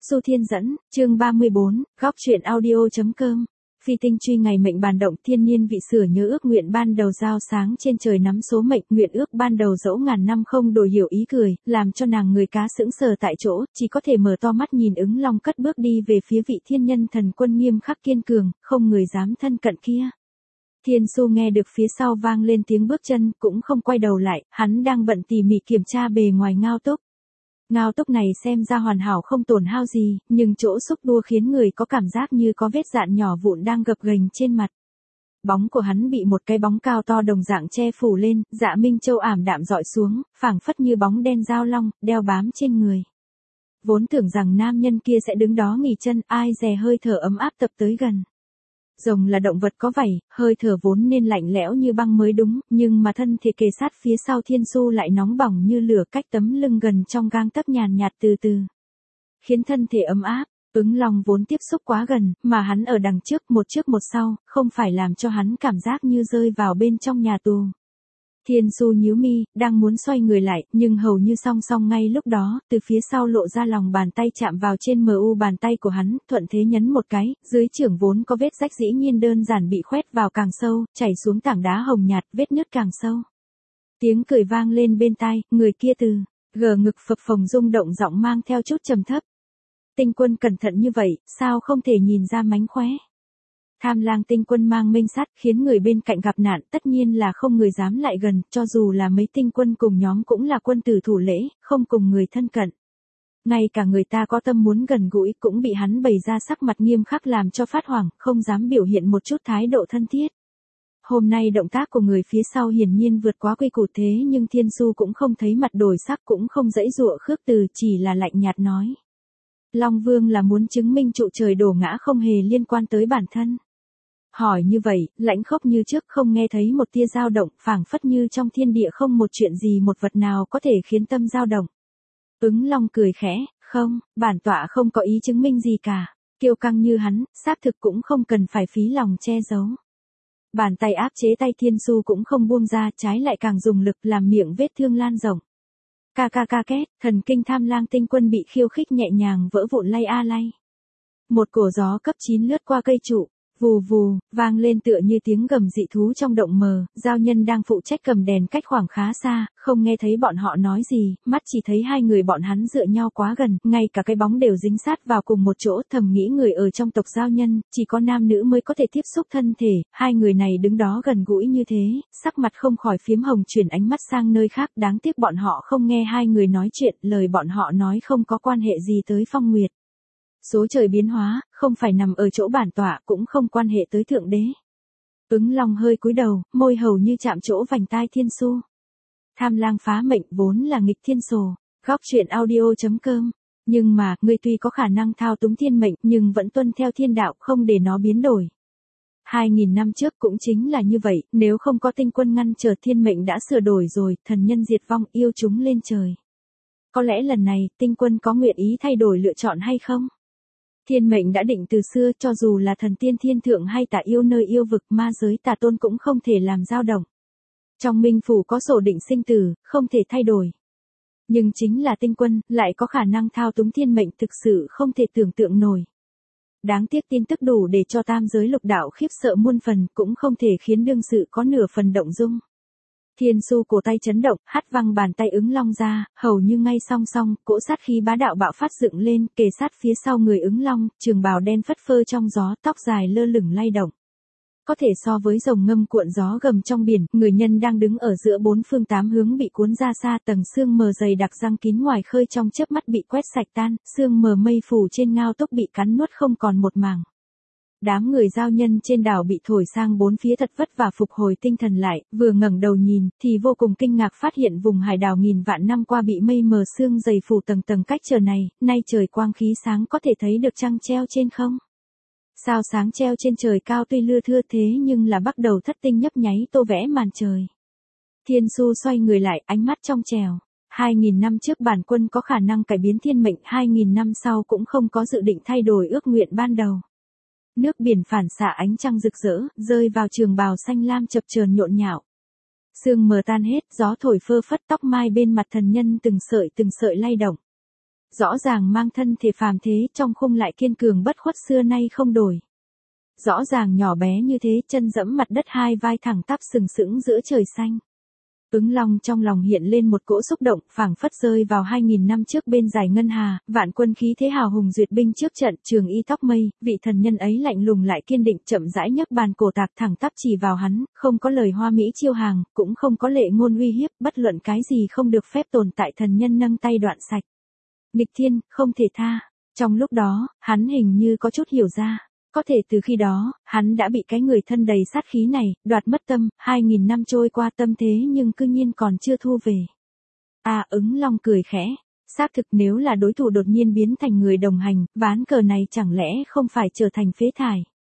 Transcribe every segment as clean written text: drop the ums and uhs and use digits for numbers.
Du Thiên Dẫn, chương 34, góc truyện audio.com. Phi tinh truy ngày mệnh bàn động, thiên niên vị sửa nhớ ước nguyện ban đầu giao sáng trên trời nắm số mệnh, nguyện ước ban đầu dẫu ngàn năm không đổi hiểu ý cười, làm cho nàng người cá sững sờ tại chỗ, chỉ có thể mở to mắt nhìn ứng long cất bước đi về phía vị thiên nhân thần quân nghiêm khắc kiên cường, không người dám thân cận kia. Thiên Xu nghe được phía sau vang lên tiếng bước chân, cũng không quay đầu lại, hắn đang bận tỉ mỉ kiểm tra bề ngoài ngao túc. Ngao túc này xem ra hoàn hảo không tổn hao gì, nhưng chỗ xúc tua khiến người có cảm giác như có vết dạn nhỏ vụn đang gập ghềnh trên mặt. Bóng của hắn bị một cái bóng cao to đồng dạng che phủ lên, Dạ Minh Châu ảm đạm dọi xuống, phảng phất như bóng đen dao long, đeo bám trên người. Vốn tưởng rằng nam nhân kia sẽ đứng đó nghỉ chân, ai dè hơi thở ấm áp tập tới gần. Rồng là động vật có vảy, hơi thở vốn nên lạnh lẽo như băng mới đúng, nhưng mà thân thể kề sát phía sau Thiên Xu lại nóng bỏng như lửa cách tấm lưng gần trong gang tấc nhàn nhạt từ từ. Khiến thân thể ấm áp, ứng long vốn tiếp xúc quá gần, mà hắn ở đằng trước một sau, không phải làm cho hắn cảm giác như rơi vào bên trong nhà tù. Thiên Xu nhíu mi, đang muốn xoay người lại, nhưng hầu như song song ngay lúc đó, từ phía sau lộ ra lòng bàn tay chạm vào trên mu bàn tay của hắn, thuận thế nhấn một cái, dưới trưởng vốn có vết rách dĩ nhiên đơn giản bị khoét vào càng sâu, chảy xuống tảng đá hồng nhạt, vết nứt càng sâu. Tiếng cười vang lên bên tai, người kia từ gờ ngực phập phồng rung động giọng mang theo chút trầm thấp. Tinh quân cẩn thận như vậy, sao không thể nhìn ra mánh khóe? Tham lang tinh quân mang minh sắt, khiến người bên cạnh gặp nạn, tất nhiên là không người dám lại gần, cho dù là mấy tinh quân cùng nhóm cũng là quân tử thủ lễ, không cùng người thân cận. Ngay cả người ta có tâm muốn gần gũi cũng bị hắn bày ra sắc mặt nghiêm khắc làm cho phát hoảng, không dám biểu hiện một chút thái độ thân thiết. Hôm nay động tác của người phía sau hiển nhiên vượt quá quy củ thế nhưng Thiên Xu cũng không thấy mặt đổi sắc cũng không dãy dụa khước từ, chỉ là lạnh nhạt nói. Long Vương là muốn chứng minh trụ trời đổ ngã không hề liên quan tới bản thân. Hỏi như vậy, lãnh khốc như trước không nghe thấy một tia dao động, phảng phất như trong thiên địa không một chuyện gì một vật nào có thể khiến tâm dao động. Ứng Long cười khẽ, không, bản tọa không có ý chứng minh gì cả, kiêu căng như hắn, xác thực cũng không cần phải phí lòng che giấu. Bàn tay áp chế tay Thiên Xu cũng không buông ra, trái lại càng dùng lực làm miệng vết thương lan rộng. Ca két, thần kinh tham lang tinh quân bị khiêu khích nhẹ nhàng vỡ vụn lay a lay. Một cổ gió cấp 9 lướt qua cây trụ. Vù vù, vang lên tựa như tiếng gầm dị thú trong động mờ, giao nhân đang phụ trách cầm đèn cách khoảng khá xa, không nghe thấy bọn họ nói gì, mắt chỉ thấy hai người bọn hắn dựa nhau quá gần, ngay cả cái bóng đều dính sát vào cùng một chỗ, thầm nghĩ người ở trong tộc giao nhân, chỉ có nam nữ mới có thể tiếp xúc thân thể, hai người này đứng đó gần gũi như thế, sắc mặt không khỏi phiếm hồng chuyển ánh mắt sang nơi khác, đáng tiếc bọn họ không nghe hai người nói chuyện, lời bọn họ nói không có quan hệ gì tới Phong Nguyệt. Số trời biến hóa, không phải nằm ở chỗ bản tọa, cũng không quan hệ tới thượng đế. Ứng Long hơi cúi đầu, môi hầu như chạm chỗ vành tai Thiên Xu. Tham lang phá mệnh vốn là nghịch thiên sổ, góc truyện audio.com. Nhưng mà, ngươi tuy có khả năng thao túng thiên mệnh, nhưng vẫn tuân theo thiên đạo, không để nó biến đổi. 2000 năm trước cũng chính là như vậy, nếu không có tinh quân ngăn trở thiên mệnh đã sửa đổi rồi, thần nhân diệt vong, yêu chúng lên trời. Có lẽ lần này, tinh quân có nguyện ý thay đổi lựa chọn hay không? Thiên mệnh đã định từ xưa, cho dù là thần tiên thiên thượng hay tà yêu nơi yêu vực, ma giới tà tôn cũng không thể làm dao động. Trong minh phủ có sổ định sinh tử, không thể thay đổi. Nhưng chính là tinh quân, lại có khả năng thao túng thiên mệnh, thực sự không thể tưởng tượng nổi. Đáng tiếc tin tức đủ để cho tam giới lục đạo khiếp sợ muôn phần, cũng không thể khiến đương sự có nửa phần động dung. Thiên Xu cổ tay chấn động, hất văng bàn tay Ứng Long ra, hầu như ngay song song, cỗ sát khí bá đạo bạo phát dựng lên, kề sát phía sau người Ứng Long, trường bào đen phất phơ trong gió, tóc dài lơ lửng lay động. Có thể so với rồng ngâm cuộn gió gầm trong biển, người nhân đang đứng ở giữa bốn phương tám hướng bị cuốn ra xa, tầng sương mờ dày đặc răng kín ngoài khơi trong chớp mắt bị quét sạch tan, sương mờ mây phủ trên ngao túc bị cắn nuốt không còn một mảng. Đám người giao nhân trên đảo bị thổi sang bốn phía thật vất vả phục hồi tinh thần lại, vừa ngẩng đầu nhìn, thì vô cùng kinh ngạc phát hiện vùng hải đảo nghìn vạn năm qua bị mây mờ sương dày phủ tầng tầng cách trở này, nay trời quang khí sáng có thể thấy được trăng treo trên không. Sao sáng treo trên trời cao tuy lưa thưa thế nhưng là bắt đầu thất tinh nhấp nháy tô vẽ màn trời. Thiên Xu xoay người lại, ánh mắt trong trèo. 2000 năm trước bản quân có khả năng cải biến thiên mệnh, 2000 năm sau cũng không có dự định thay đổi ước nguyện ban đầu. Nước biển phản xạ ánh trăng rực rỡ, rơi vào trường bào xanh lam chập chờn nhộn nhạo. Sương mờ tan hết, gió thổi phơ phất tóc mai bên mặt thần nhân từng sợi lay động. Rõ ràng mang thân thể phàm thế, trong khung lại kiên cường bất khuất xưa nay không đổi. Rõ ràng nhỏ bé như thế, chân dẫm mặt đất, hai vai thẳng tắp sừng sững giữa trời xanh. Ứng Long trong lòng hiện lên một cỗ xúc động, phảng phất rơi vào 2000 năm trước bên dải ngân hà, vạn quân khí thế hào hùng duyệt binh trước trận, trường y tóc mây, vị thần nhân ấy lạnh lùng lại kiên định, chậm rãi nhấc bàn cổ tạc thẳng tắp chỉ vào hắn, không có lời hoa mỹ chiêu hàng, cũng không có lệ ngôn uy hiếp, bất luận cái gì không được phép tồn tại, thần nhân nâng tay đoạn sạch. Nghịch thiên, không thể tha. Trong lúc đó, hắn hình như có chút hiểu ra. Có thể từ khi đó, hắn đã bị cái người thân đầy sát khí này, đoạt mất tâm, 2000 năm trôi qua tâm thế nhưng cư nhiên còn chưa thu về. Ứng Long cười khẽ. Xác thực nếu là đối thủ đột nhiên biến thành người đồng hành, ván cờ này chẳng lẽ không phải trở thành phế thải.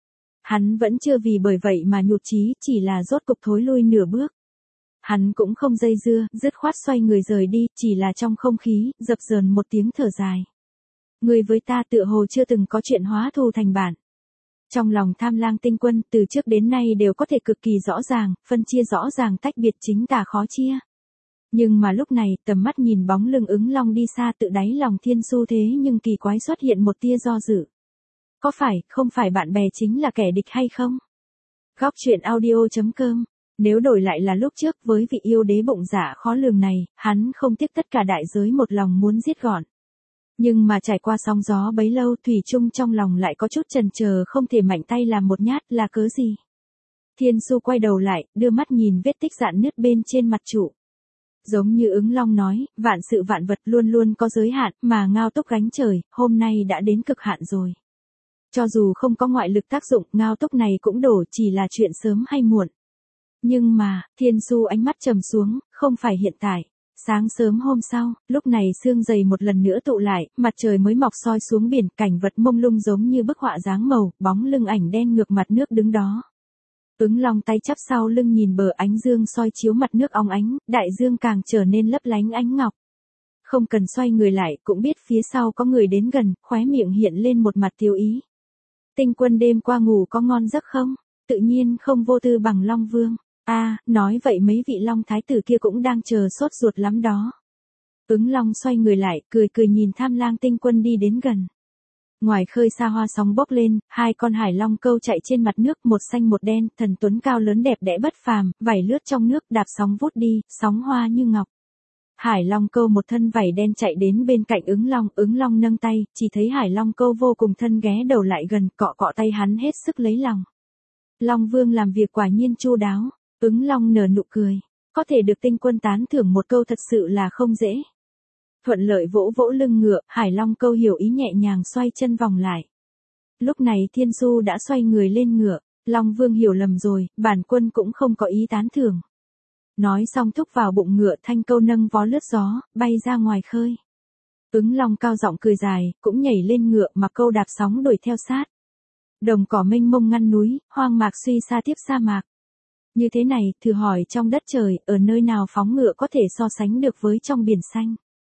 Hắn vẫn chưa vì bởi vậy mà nhụt chí, chỉ là rốt cục thối lui nửa bước. Hắn cũng không dây dưa, dứt khoát xoay người rời đi, chỉ là trong không khí, dập dờn một tiếng thở dài. Người với ta tựa hồ chưa từng có chuyện hóa thù thành bạn. Trong lòng Tham Lang Tinh Quân, từ trước đến nay đều có thể cực kỳ rõ ràng, phân chia rõ ràng tách biệt chính tà khó chia. Nhưng mà lúc này, tầm mắt nhìn bóng lưng Ứng Long đi xa, tự đáy lòng Thiên Xu thế nhưng kỳ quái xuất hiện một tia do dự. Có phải, không phải bạn bè chính là kẻ địch hay không? Góc truyện audio.com. Nếu đổi lại là lúc trước, với vị yêu đế bụng dạ khó lường này, hắn không tiếc tất cả đại giới một lòng muốn giết gọn. Nhưng mà trải qua sóng gió bấy lâu, thủy chung trong lòng lại có chút chần chờ, không thể mạnh tay làm một nhát, là cớ gì? Thiên Xu quay đầu lại, đưa mắt nhìn vết tích rạn nứt bên trên mặt trụ. Giống như Ứng Long nói, vạn sự vạn vật luôn luôn có giới hạn, mà Ngao Túc gánh trời, hôm nay đã đến cực hạn rồi. Cho dù không có ngoại lực tác dụng, Ngao Túc này cũng đổ, chỉ là chuyện sớm hay muộn. Nhưng mà, Thiên Xu ánh mắt trầm xuống, không phải hiện tại. Sáng sớm hôm sau, lúc này sương dày một lần nữa tụ lại, mặt trời mới mọc soi xuống biển, cảnh vật mông lung giống như bức họa dáng màu, bóng lưng ảnh đen ngược mặt nước đứng đó. Ứng Long tay chắp sau lưng nhìn bờ ánh dương soi chiếu mặt nước óng ánh, đại dương càng trở nên lấp lánh ánh ngọc. Không cần xoay người lại, cũng biết phía sau có người đến gần, khóe miệng hiện lên một mặt tiêu ý. Tinh Quân đêm qua ngủ có ngon giấc không? Tự nhiên không vô tư bằng Long Vương. Nói vậy mấy vị Long Thái tử kia cũng đang chờ sốt ruột lắm đó. Ứng Long xoay người lại, cười cười nhìn Tham Lang Tinh Quân đi đến gần. Ngoài khơi xa hoa sóng bốc lên, hai con hải long câu chạy trên mặt nước, một xanh một đen, thần tuấn cao lớn đẹp đẽ bất phàm, vảy lướt trong nước, đạp sóng vút đi, sóng hoa như ngọc. Hải long câu một thân vảy đen chạy đến bên cạnh Ứng Long nâng tay, chỉ thấy hải long câu vô cùng thân ghé đầu lại gần, cọ cọ tay hắn hết sức lấy lòng. Long Vương làm việc quả nhiên chu đáo. Ứng Long nở nụ cười, có thể được Tinh Quân tán thưởng một câu thật sự là không dễ. Thuận lợi vỗ vỗ lưng ngựa, Hải Long câu hiểu ý nhẹ nhàng xoay chân vòng lại. Lúc này Thiên Xu đã xoay người lên ngựa, Long Vương hiểu lầm rồi, bản quân cũng không có ý tán thưởng. Nói xong thúc vào bụng ngựa, thanh câu nâng vó lướt gió, bay ra ngoài khơi. Ứng Long cao giọng cười dài, cũng nhảy lên ngựa mà câu đạp sóng đuổi theo sát. Đồng cỏ mênh mông ngăn núi, hoang mạc suy xa tiếp sa mạc. Như thế này, thử hỏi trong đất trời, ở nơi nào phóng ngựa có thể so sánh được với trong biển xanh.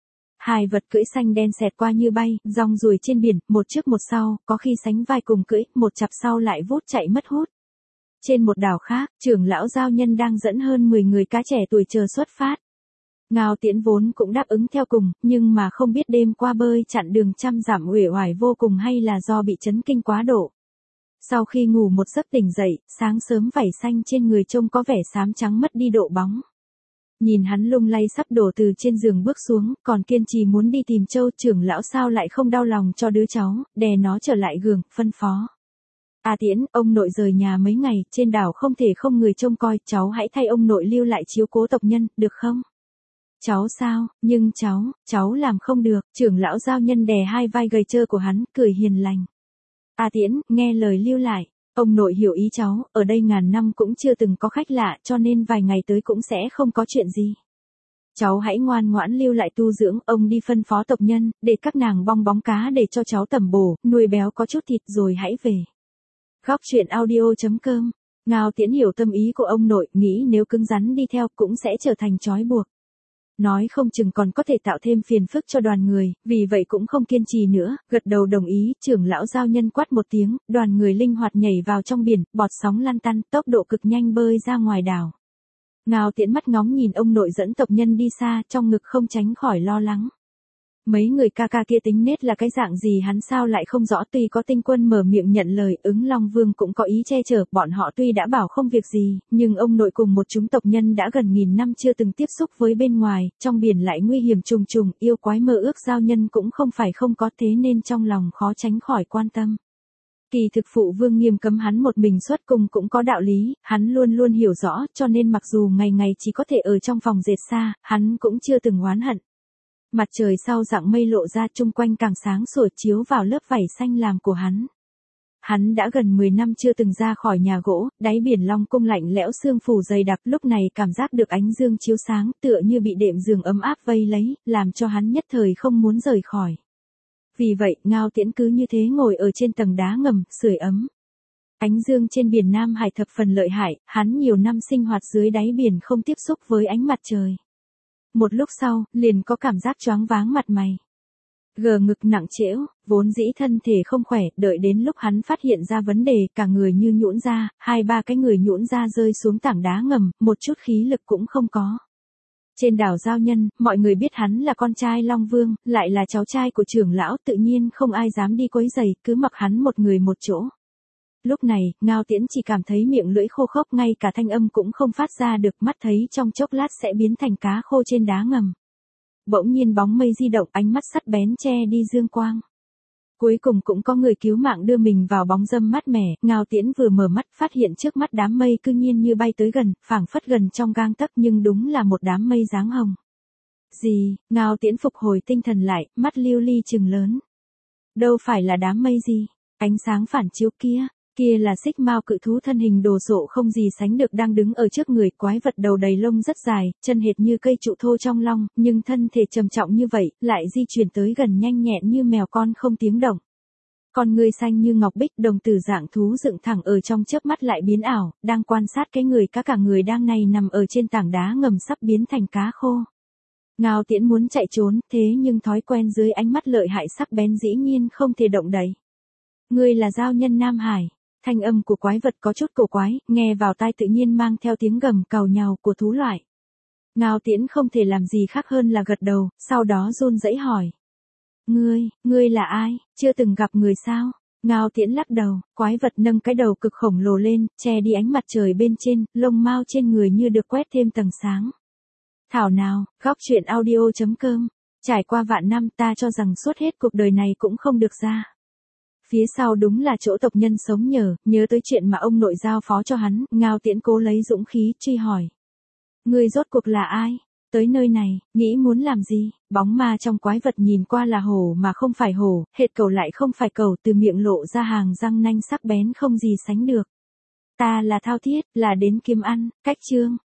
Hai vật cưỡi xanh đen xẹt qua như bay, rong ruổi trên biển, một trước một sau, có khi sánh vai cùng cưỡi, một chặp sau lại vút chạy mất hút. Trên một đảo khác, trưởng lão giao nhân đang dẫn hơn 10 người cá trẻ tuổi chờ xuất phát. Ngao Tiễn vốn cũng đáp ứng theo cùng, nhưng mà không biết đêm qua bơi chặn đường trăm dặm uể oải vô cùng hay là do bị chấn kinh quá độ. Sau khi ngủ một giấc tỉnh dậy, sáng sớm vảy xanh trên người trông có vẻ xám trắng mất đi độ bóng. Nhìn hắn lung lay sắp đổ từ trên giường bước xuống, còn kiên trì muốn đi tìm Châu, trưởng lão sao lại không đau lòng cho đứa cháu, đè nó trở lại giường, phân phó. Tiễn, ông nội rời nhà mấy ngày, trên đảo không thể không người trông coi, cháu hãy thay ông nội lưu lại chiếu cố tộc nhân, được không? Cháu sao, nhưng cháu làm không được, trưởng lão giao nhân đè hai vai gầy trơ của hắn, cười hiền lành. Tiễn, nghe lời lưu lại, ông nội hiểu ý cháu, ở đây ngàn năm cũng chưa từng có khách lạ cho nên vài ngày tới cũng sẽ không có chuyện gì. Cháu hãy ngoan ngoãn lưu lại tu dưỡng, ông đi phân phó tộc nhân, để các nàng bong bóng cá để cho cháu tẩm bổ, nuôi béo có chút thịt rồi hãy về. Góc truyện audio.com. Ngao Tiễn hiểu tâm ý của ông nội, nghĩ nếu cứng rắn đi theo cũng sẽ trở thành trói buộc. Nói không chừng còn có thể tạo thêm phiền phức cho đoàn người, vì vậy cũng không kiên trì nữa, gật đầu đồng ý, trưởng lão giao nhân quát một tiếng, đoàn người linh hoạt nhảy vào trong biển, bọt sóng lan tăn, tốc độ cực nhanh bơi ra ngoài đảo. Ngao Tiễn mắt ngóng nhìn ông nội dẫn tộc nhân đi xa, trong ngực không tránh khỏi lo lắng. Mấy người ca ca kia tính nết là cái dạng gì hắn sao lại không rõ, tuy có Tinh Quân mở miệng nhận lời, Ứng Long Vương cũng có ý che chở, bọn họ tuy đã bảo không việc gì, nhưng ông nội cùng một chúng tộc nhân đã gần 1000 năm chưa từng tiếp xúc với bên ngoài, trong biển lại nguy hiểm trùng trùng, yêu quái mơ ước giao nhân cũng không phải không có, thế nên trong lòng khó tránh khỏi quan tâm. Kỳ thực phụ vương nghiêm cấm hắn một mình xuất cung cũng có đạo lý, hắn luôn luôn hiểu rõ, cho nên mặc dù ngày ngày chỉ có thể ở trong phòng dệt xa, hắn cũng chưa từng oán hận. Mặt trời sau rạng mây lộ ra, chung quanh càng sáng sủa chiếu vào lớp vảy xanh lam của hắn. Hắn đã gần 10 năm chưa từng ra khỏi nhà gỗ, đáy biển Long Cung lạnh lẽo sương phủ dày đặc, lúc này cảm giác được ánh dương chiếu sáng, tựa như bị đệm giường ấm áp vây lấy, làm cho hắn nhất thời không muốn rời khỏi. Vì vậy, Ngao Tiễn cứ như thế ngồi ở trên tầng đá ngầm, sưởi ấm. Ánh dương trên biển Nam Hải thập phần lợi hại, hắn nhiều năm sinh hoạt dưới đáy biển không tiếp xúc với ánh mặt trời. Một lúc sau, liền có cảm giác choáng váng mặt mày. Gờ ngực nặng trĩu, vốn dĩ thân thể không khỏe, đợi đến lúc hắn phát hiện ra vấn đề, cả người như nhũn ra, 2-3 cái người nhũn ra rơi xuống tảng đá ngầm, một chút khí lực cũng không có. Trên đảo Giao Nhân, mọi người biết hắn là con trai Long Vương, lại là cháu trai của trưởng lão, tự nhiên không ai dám đi quấy rầy, cứ mặc hắn một người một chỗ. Lúc này, Ngao Tiễn chỉ cảm thấy miệng lưỡi khô khốc, ngay cả thanh âm cũng không phát ra được, mắt thấy trong chốc lát sẽ biến thành cá khô trên đá ngầm. Bỗng nhiên bóng mây di động, ánh mắt sắc bén che đi dương quang. Cuối cùng cũng có người cứu mạng đưa mình vào bóng râm mát mẻ, Ngao Tiễn vừa mở mắt phát hiện trước mắt đám mây cư nhiên như bay tới gần, phảng phất gần trong gang tấc, nhưng đúng là một đám mây dáng hồng. Gì? Ngao Tiễn phục hồi tinh thần lại, mắt lưu ly trừng lớn. Đâu phải là đám mây gì? Ánh sáng phản chiếu kia. Kia là Xích Mao cự thú thân hình đồ sộ không gì sánh được đang đứng ở trước người, quái vật đầu đầy lông rất dài, chân hệt như cây trụ thô trong long, nhưng thân thể trầm trọng như vậy, lại di chuyển tới gần nhanh nhẹn như mèo con không tiếng động. Con người xanh như ngọc bích, đồng tử dạng thú dựng thẳng ở trong chớp mắt lại biến ảo, đang quan sát cái người cả người đang này nằm ở trên tảng đá ngầm sắp biến thành cá khô. Ngao Tiễn muốn chạy trốn, thế nhưng thói quen dưới ánh mắt lợi hại sắc bén dĩ nhiên không thể động đậy. Ngươi là giao nhân Nam Hải. Thanh âm của quái vật có chút cổ quái, nghe vào tai tự nhiên mang theo tiếng gầm càu nhàu của thú loại. Ngao Tiễn không thể làm gì khác hơn là gật đầu, sau đó run rẩy hỏi. Ngươi là ai, chưa từng gặp người sao? Ngao Tiễn lắc đầu, quái vật nâng cái đầu cực khổng lồ lên, che đi ánh mặt trời bên trên, lông mao trên người như được quét thêm tầng sáng. Thảo nào, góc truyện audio.com, trải qua vạn năm ta cho rằng suốt hết cuộc đời này cũng không được ra. Phía sau đúng là chỗ tộc nhân sống nhớ tới chuyện mà ông nội giao phó cho hắn, Ngao Tiễn cố lấy dũng khí truy hỏi. Ngươi rốt cuộc là ai? Tới nơi này, nghĩ muốn làm gì? Bóng ma trong quái vật nhìn qua là hổ mà không phải hổ, hệt cầu lại không phải cầu, từ miệng lộ ra hàng răng nanh sắc bén không gì sánh được. Ta là Thao Thiết, là đến kiếm ăn, cách chương.